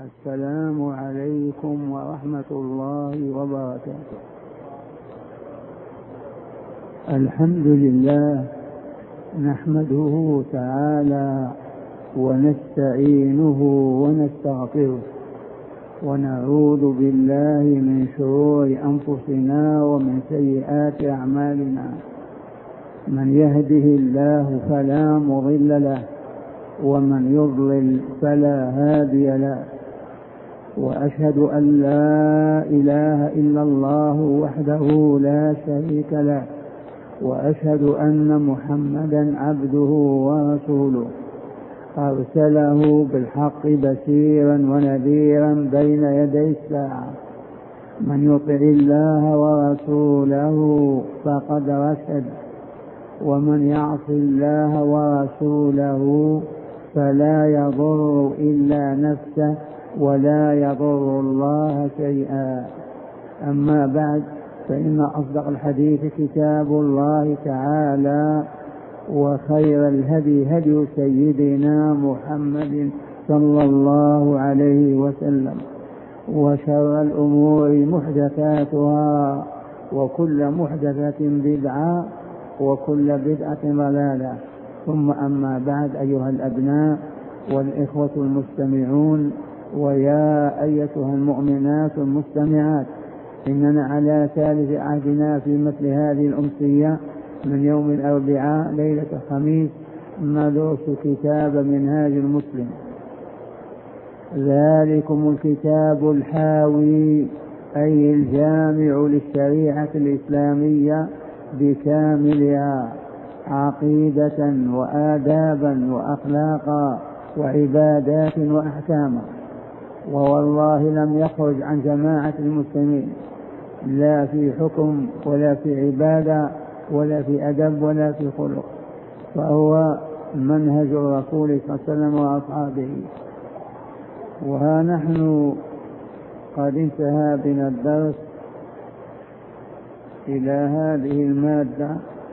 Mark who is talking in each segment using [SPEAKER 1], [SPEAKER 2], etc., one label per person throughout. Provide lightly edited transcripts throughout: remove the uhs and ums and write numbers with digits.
[SPEAKER 1] السلام عليكم ورحمة الله وبركاته. الحمد لله نحمده تعالى ونستعينه ونستغفره ونعوذ بالله من شرور أنفسنا ومن سيئات أعمالنا. من يهده الله فلا مضل له ومن يضلل فلا هادي له، وأشهد أن لا إله إلا الله وحده لا شريك له، وأشهد أن محمدا عبده ورسوله أرسله بالحق بشيرا ونذيرا بين يدي الساعة. من يطع الله ورسوله فقد رشد، ومن يعص الله ورسوله فلا يضر إلا نفسه ولا يضر الله شيئا. أما بعد، فإن أصدق الحديث كتاب الله تعالى، وخير الهدي هدي سيدنا محمد صلى الله عليه وسلم، وشر الأمور محدثاتها، وكل محدثة بدعة، وكل بدعة ضلالة. ثم أما بعد، أيها الأبناء والإخوة المستمعون، ويا أيتها المؤمنات المستمعات، إننا على ثالث عهدنا في مثل هذه الأمسية من يوم الأربعاء ليلة الخميس ندرس كتاب منهاج المسلم. ذلكم الكتاب الحاوي أي الجامع للشريعة الإسلامية بكاملها، عقيدة وآدابا وأخلاقا وعبادات وأحكاما. ووالله لم يخرج عن جماعة المسلمين لا في حكم ولا في عبادة ولا في أدب ولا في خلق، فهو منهج الرسول صلى الله عليه وسلم وأصحابه. وها نحن قد انتهى بنا الدرس إلى هذه المادة،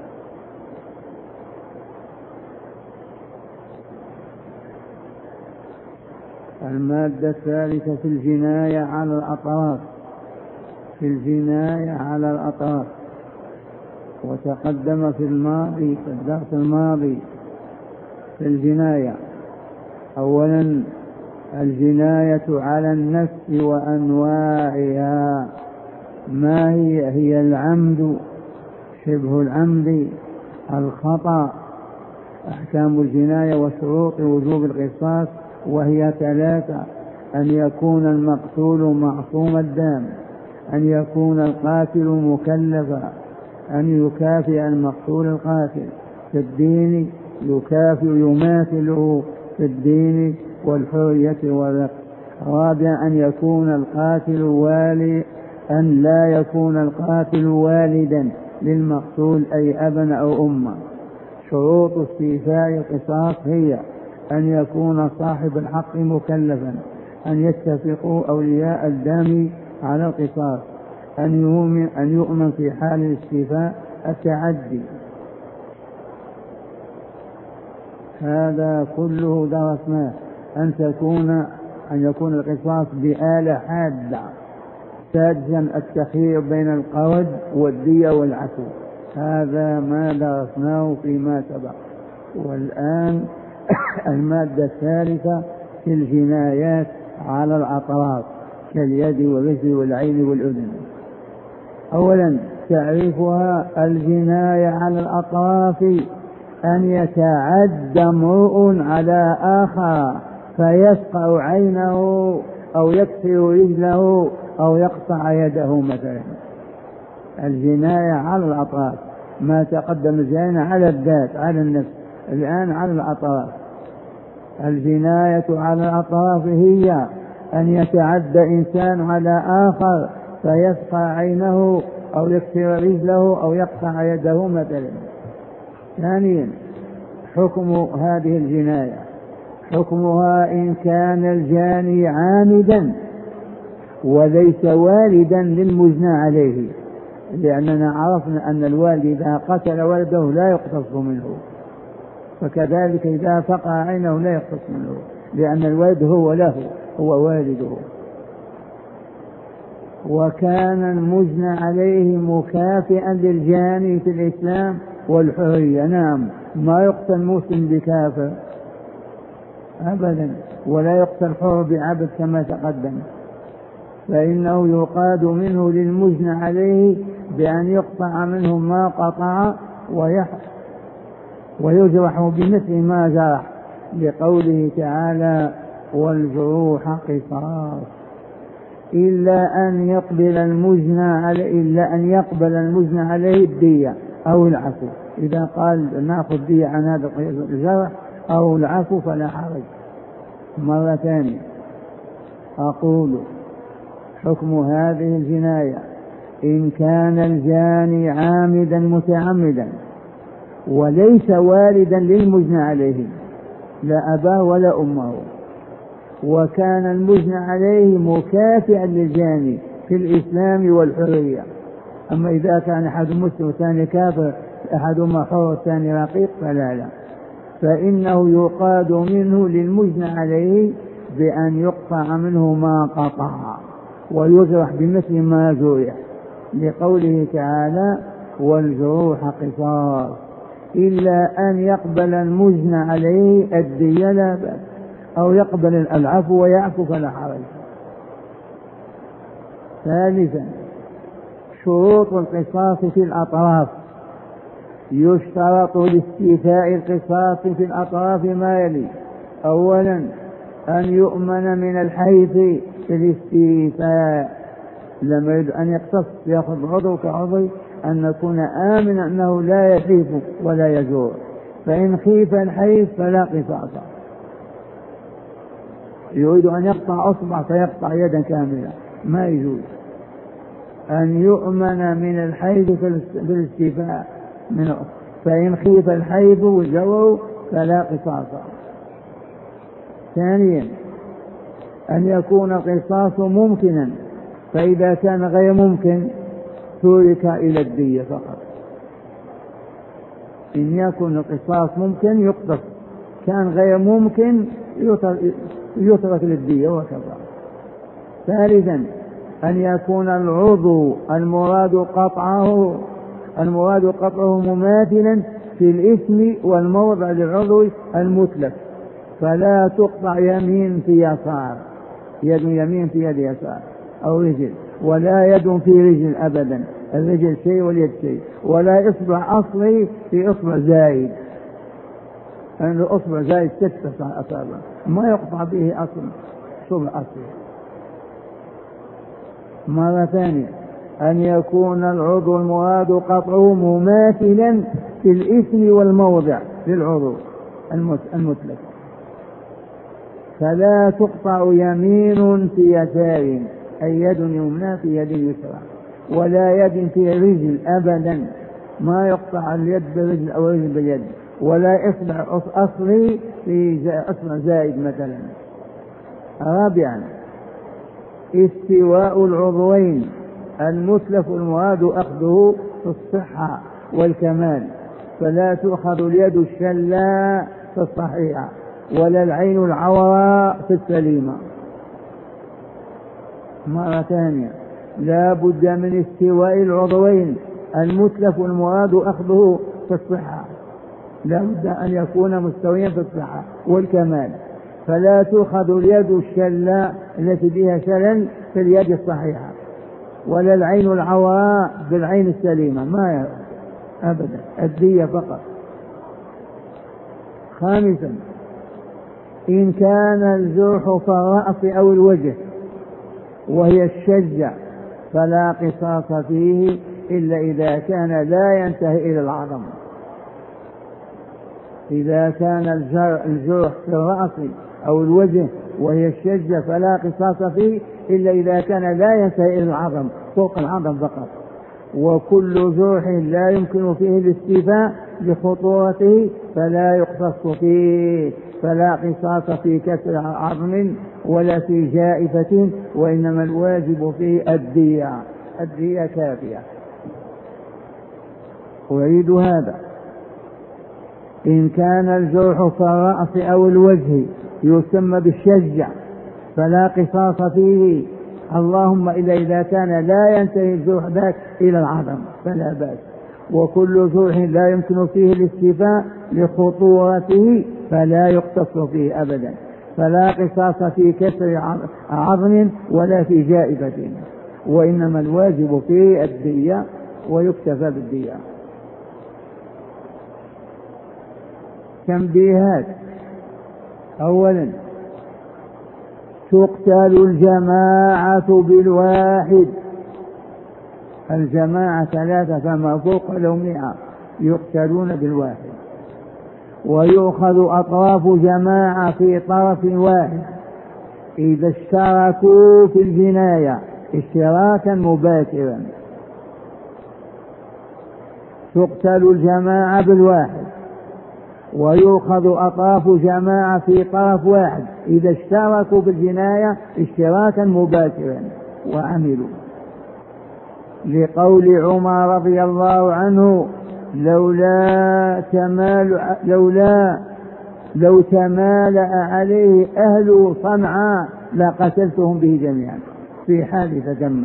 [SPEAKER 1] المادة الثالثة في الجناية على الأطراف، في الجناية على الأطراف. وتقدم في الدرس الماضي في الجناية أولا الجناية على النفس وأنواعها. ما هي العمد، شبه العمد، الخطأ، أحكام الجناية وشروط وجوب القصاص، وهي ثلاثة: أن يكون المقتول معصوم الدم، أن يكون القاتل مكلفا، أن يكافئ المقتول القاتل في الدين، يماثله في الدين والحرية والرق. رابعا أن لا يكون القاتل والدا للمقتول أي أبا أو أما. شروط استيفاء القصاص هي أن يكون صاحب الحق مكلفا، أن يتفقوا أولياء الدم على القصاص، أن يؤمن في حال الاستيفاء التعدي. هذا كله درسناه. أن يكون القصاص بآلة حادة. سادسا التخيير بين القود والدية والعفو. هذا ما درسناه فيما سبق. والآن المادة الثالثة في الجنايات على الأطراف كاليد والرجل والعين والأذن. أولا تعريفها: الجناية على الأطراف أن يتعدى امرؤ على آخر فيسقع عينه أو يكسر رجله أو يقطع يده مثلا. الجناية على الأطراف، ما تقدم الجناية على الذات على النفس، الآن على الأطراف. الجناية على الأطراف هي أن يتعدى إنسان على آخر فيسقع عينه أو يكسر رجله أو يقطع يده مثلا. ثانيا حكم هذه الجناية: حكمها إن كان الجاني عامدا وليس والدا للمجنى عليه، لأننا عرفنا أن الوالد إذا قتل ولده لا يقتص منه، فكذلك إذا فقع عينه لا يقتص منه، لأن الولد هو له هو والده. وكان المجنى عليه مكافئا للجاني في الإسلام والحرية. نعم، ما يقتل مسلم بكافر أبدا، ولا يقتل حر بعبد كما تقدم، فإنه يقاد منه للمجنى عليه بأن يقطع منه ما قطع ويجرح بمثل ما جرح، لقوله تعالى والجروح قصاص، إلا أن يقبل المجنى عليه الدية أو العفو. إذا قال نأخذ دية عن هذا الجرح أو العفو فلا حرج. مرة ثانية أقول حكم هذه الجناية: إن كان الجاني عامدا متعمدا وليس والدا للمجنى عليه، لا أباه ولا أمه، وكان المجنى عليه مكافئا للجاني في الإسلام والحرية. أما إذا كان أحد مسلم والثاني كافر، أحدهما حر والثاني رقيق، فلا، فإنه يقاد منه للمجنى عليه بأن يقطع منه ما قطع ويجرح بمثل ما جرح، لقوله تعالى والجروح قصاص، إلا أن يقبل المجنى عليه الدية لا بأس، أو يقبل العفو ويعفو فلا حرج. ثالثا شروط القصاص في الأطراف. يشترط لاستيفاء القصاص في الأطراف ما يلي: أولا أن يؤمن من الحيث في الاستيفاء، لما يريد أن يقتص يأخذ عضو كعضو أن نكون آمنا أنه لا يحيف ولا يجور، فإن خيف الحيف فلا قصاص. يريد أن يقطع أصبع فيقطع يدا كاملة، ما يجوز. أن يؤمن من الحيف في الاستيفاء منه، فإن خيف الحيف والجور فلا قصاص. ثانيا أن يكون القصاص ممكنا، فإذا كان غير ممكن ترك إلى الدية فقط. إن يكون القصاص ممكن يقتص، كان غير ممكن يترك للدية وكذا. ثالثا أن يكون العضو المراد قطعه مماثلا في الاسم والموضع للعضو المتلف، فلا تقطع يمين في يسار، يد يمين في يد يسار، أو رجل، ولا يد في رجل أبدا، الرجل شيء واليد شيء، ولا إصبع أصلي في إصبع زايد، أن الأصبع زايد 6 أصابع ما يقطع به أصل صبع أصلي. مرة ثانية أن يكون العضو المراد قطعه مماثلا في الاسم والموضع للعضو المتلف، فلا تقطع يمين في يسار، أي يد يمنى في يد يسرى، ولا يد في رجل أبدا، ما يقطع اليد بالرجل أو الرجل باليد، ولا إصبع أصلي في أصبع زائد مثلا. رابعا استواء العضوين المتلف المراد أخذه في الصحة والكمال، فلا تؤخذ اليد الشلاء في الصحيحة ولا العين العوراء في السليمة. مرة ثانية لا بد من استواء العضوين المتلف المراد أخذه في الصحة، لا بد أن يكون مستويا في الصحة والكمال، فلا تؤخذ اليد الشلاء التي بها شلل في اليد الصحيحة، ولا العين العوراء بالعين السليمة، ما أبدا، الدية فقط. خامسا إن كان الجرح في الرأس أو الوجه وهي الشجة فلا قصاص فيه إلا إذا كان لا ينتهي إلى العظم. إذا كان الجرح في الرأس أو الوجه وهي الشجة فلا قصاص فيه إلا إذا كان لا ينتهي إلى العظم، فوق العظم فقط. وكل جرح لا يمكن فيه الاستيفاء بخطورته فلا يقتص فيه، فلا قصاص في كسر عظم ولا في جائفة، وإنما الواجب فيه الدية كافية. أعيد هذا: إن كان الجرح في الرأس أو الوجه يسمى بالشجع، فلا قصاص فيه، اللهم إلا إذا كان لا ينتهي الجرح ذاك إلى العظم فلا بأس، وكل جرح لا يمكن فيه الاستيفاء لخطورته فلا يقتص فيه أبدا، فلا قصاص في كسر عظم ولا في جائفة، وإنما الواجب فيه الدية ويكتفى بالدية. تنبيهات: أولا تقتل الجماعة بالواحد، الجماعة 3 فما فوق لو 100 يقتلون بالواحد، ويؤخذ أطراف جماعة في طرف واحد إذا اشتركوا في الجناية اشتراكا مباشرا. تقتل الجماعة بالواحد ويؤخذ أطراف جماعة في طرف واحد إذا اشتركوا بالجناية اشتراكا مباشرا وعملوا، لقول عمر رضي الله عنه: لو تمالأ عليه أهل صنعاء لقتلتهم به جميعا، في حال تجمد.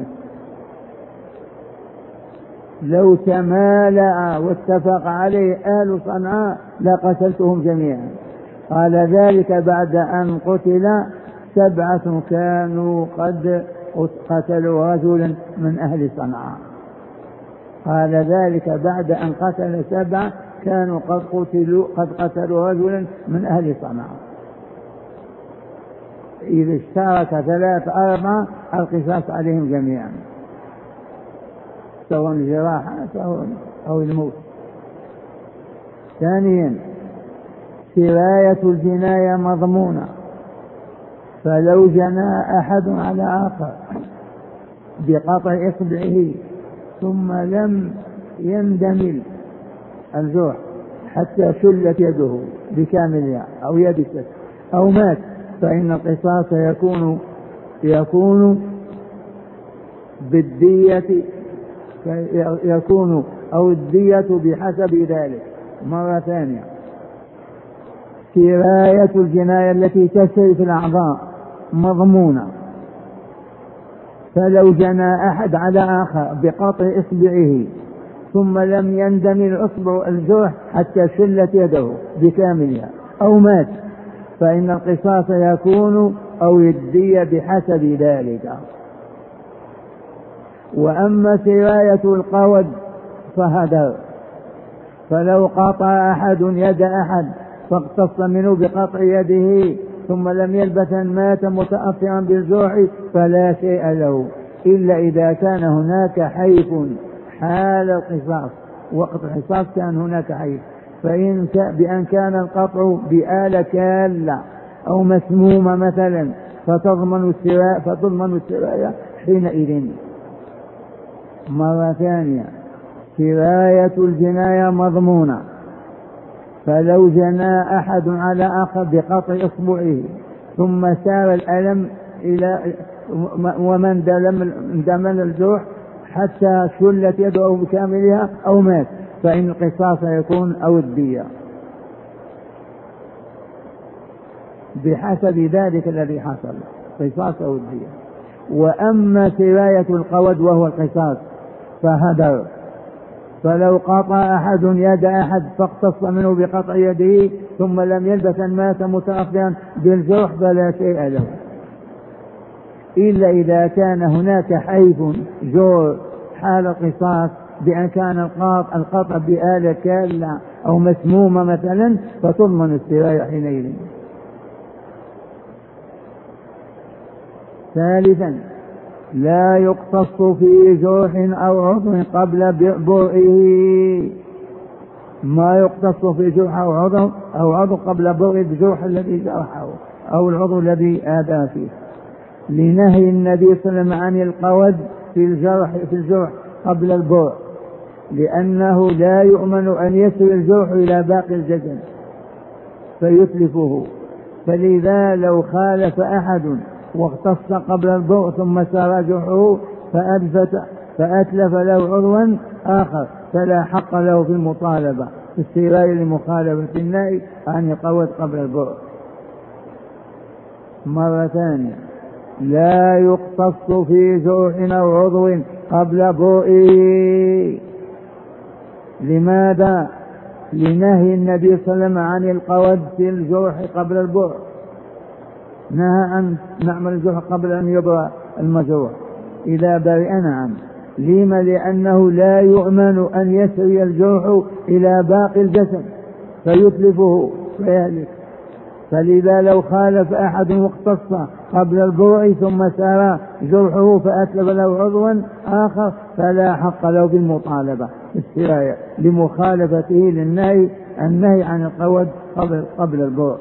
[SPEAKER 1] لو تمالأ واتفق عليه أهل صنعاء لقتلتهم جميعا. قال ذلك بعد أن قتل 7 كانوا قد قتلوا رجلا من أهل صنعاء. قال ذلك بعد أن قتل 7 كانوا قد قتلوا رجلا من أهل صنعاء. إذا اشترك 3 4 القصاص عليهم جميعا، سواء الجراحة أو الموت. ثانيا سراية الجناية مضمونة، فلو جنى أحد على آخر بقطع إصبعه ثم لم يندمل الجرح حتى شلت يده بكاملها أو يبست أو مات، فإن القصاص يكون بالدية، أو الدية بحسب ذلك. مرة ثانية سراية الجناية التي تسري في الأعضاء مضمونة، فلو جنى أحد على آخر بقطع إصبعه ثم لم يندمل إصبع الجرح حتى شلت يده بكاملها أو مات، فإن القصاص يكون أو الدية بحسب ذلك. وأما سراية القود فهدر، فلو قطع أحد يد أحد فاقتص منه بقطع يده ثم لم يلبث أن مات متأثرا بالجرح فلا شيء له، إلا إذا كان هناك حيف حال القصاص، وقت القصاص كان هناك حيف، بأن كان القطع بآلة كالة أو مسمومة مثلا فتضمن السراية حينئذ. مرة ثانية سراية الجناية مضمونة، فلو جنى أحد على آخر بقطع إصبعه ثم سار الألم ومن اندمل الجرح حتى شلت يده بكاملها أو مات، فإن القصاص يكون أو الدية بحسب ذلك الذي حصل، قصاص أو الدية. وأما سراية القود وهو القصاص فهدر، فلو قطع أحد يد أحد فاقتص منه بقطع يده ثم لم يلبث أن مات متأثرا بالجرح فلا شيء له، إلا إذا كان هناك حيف جور حال القصاص، بأن كان القطع بآلة كالة أو مسمومة مثلا فتضمن السراية حينئذ. ثالثا لا يقتص في جرح أو عضو قبل برئه، ما يقتص في جرح أو عضو قبل برء الجرح الذي جرحه أو العضو الذي آذى فيه، لنهي النبي صلى الله عليه وسلم عن القود في الجرح قبل البرء، لأنه لا يؤمن أن يسر الجرح إلى باقي الجسد فيتلفه، فلذا لو خالف أحد واختص قبل البرء ثم سار جرحه فأتلف له عضوا آخر فلا حق له في المطالبة في السراية لمخالفة النهي عن القود قبل البرء. مرة ثانية لا يقتص في جرح أو عضو قبل برئه. لماذا؟ لنهي النبي صلى الله عليه وسلم عن القود في الجرح قبل البرء، نهى أن نعمل الجرح قبل أن يبرأ المجروح إذا برئ. نعم. لما؟ لأنه لا يؤمن أن يسري الجرح إلى باقي الجسد فيتلفه فيهلك. فلذا لو خالف أحد واقتص قبل البرء ثم سار جرحه فأتلف له عضوا آخر فلا حق له بالمطالبة السراية لمخالفته للنهي، النهي عن القود قبل البرء.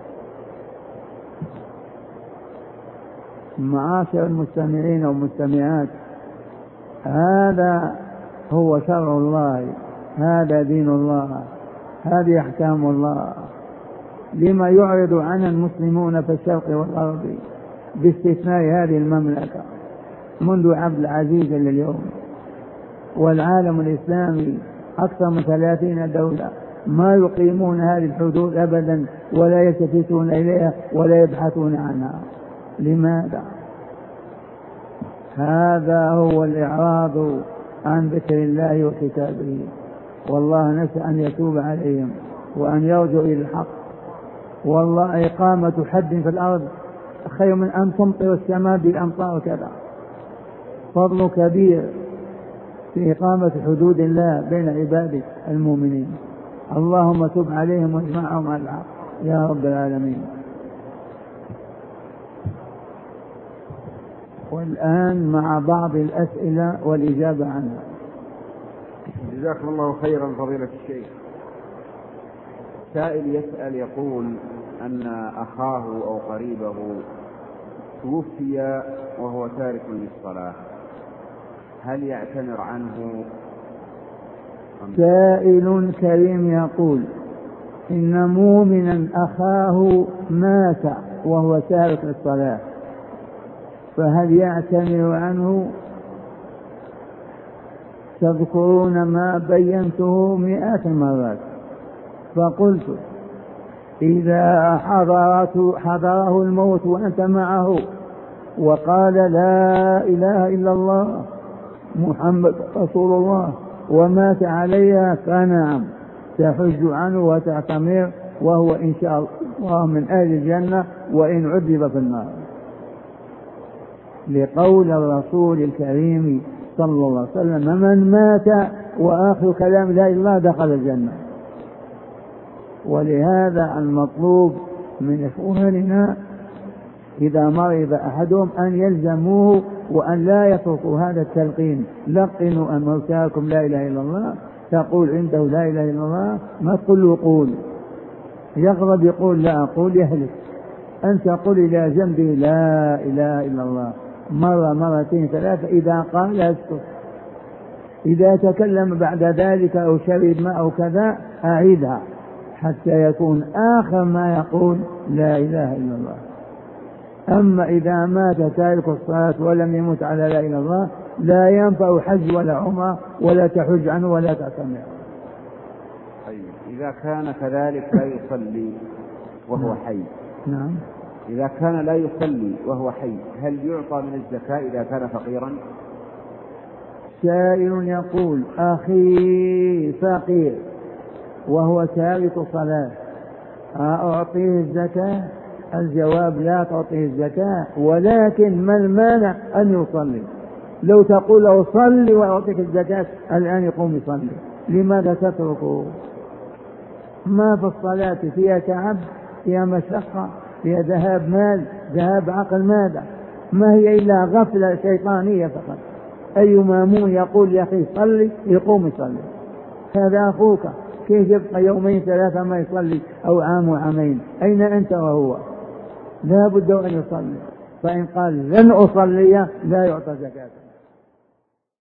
[SPEAKER 1] معاشر المستمعين والمستمعات، هذا هو شرع الله، هذا دين الله، هذه أحكام الله. لما يعرض عنها المسلمون في الشرق والغرب باستثناء هذه المملكة منذ عبد العزيز إلى اليوم، والعالم الإسلامي أكثر من 30 دولة ما يقيمون هذه الحدود أبدا ولا يلتفتون إليها ولا يبحثون عنها. لماذا؟ هذا هو الإعراض عن ذكر الله وكتابه، والله نسأل أن يتوب عليهم وأن يرجعوا إلى الحق. والله إقامة حد في الأرض خير من أن تمطر السماء بالأمطار كذا. فضل كبير في إقامة حدود الله بين عباده المؤمنين. اللهم تب عليهم واجمعهم على الحق يا رب العالمين. والآن مع بعض الأسئلة والإجابة عنها.
[SPEAKER 2] جزاكم الله خيرا فضيلة الشيخ. سائل يسأل يقول أن أخاه أو قريبه توفي وهو تارك للصلاة، هل يعتمر عنه؟
[SPEAKER 1] سائل كريم يقول إن مؤمنا أخاه مات وهو تارك للصلاة، فهل يعتمر عنه؟ تذكرون ما بينته 100 مرات، فقلت إذا حضره الموت وأنت معه وقال لا إله إلا الله محمد رسول الله ومات عليها فنعم تحج عنه وتعتمر، وهو إن شاء الله من أهل الجنة وإن عذب في النار، لقول الرسول الكريم صلى الله عليه وسلم من مات وآخر كلام لا إله إلا الله دخل الجنة. ولهذا المطلوب من إخواننا إذا مرض أحدهم أن يلزموه وأن لا يتركوا هذا التلقين. لقنوا أن موتاكم لا إله إلا الله، تقول عنده لا إله إلا الله، ما تقول له قول، يغضب يقول لا أقول يهلك. أنت قل إلى جنبه لا إله إلا الله مرة مرتين 3، إذا قال اسكت، إذا تكلم بعد ذلك أو شرب ماء أو كذا أعيدها حتى يكون آخر ما يقول لا إله إلا الله. أما إذا مات تارك الصلاة ولم يمت على لا إله إلا الله لا ينفع حج ولا عمرة ولا تحج عنه ولا تعتمر.
[SPEAKER 2] إذا كان كذلك لا يصلي وهو حي.
[SPEAKER 1] نعم.
[SPEAKER 2] إذا كان لا يصلي وهو حي هل يعطى من الزكاة إذا كان فقيرا؟
[SPEAKER 1] سائل يقول أخي فقير وهو تارك صلاة أعطيه الزكاة؟ الجواب لا تعطيه الزكاة، ولكن ما المانع أن يصلي؟ لو تقول له صلي وأعطيك الزكاة الآن يقوم يصلي، لماذا تتركه؟ ما في الصلاة فيها تعب، فيها مشقة، فيها ذهاب مال، ذهاب عقل، ماذا؟ ما هي إلا غفلة شيطانية فقط. أي مامون يقول يا أخي صلي يقوم يصلي، هذا أخوك كيف يبقى 2 3 ما يصلي أو عام وعامين؟ أين أنت وهو؟ لا بد أن يصلي، فإن قال لن أصلي لا يعطى زكاة.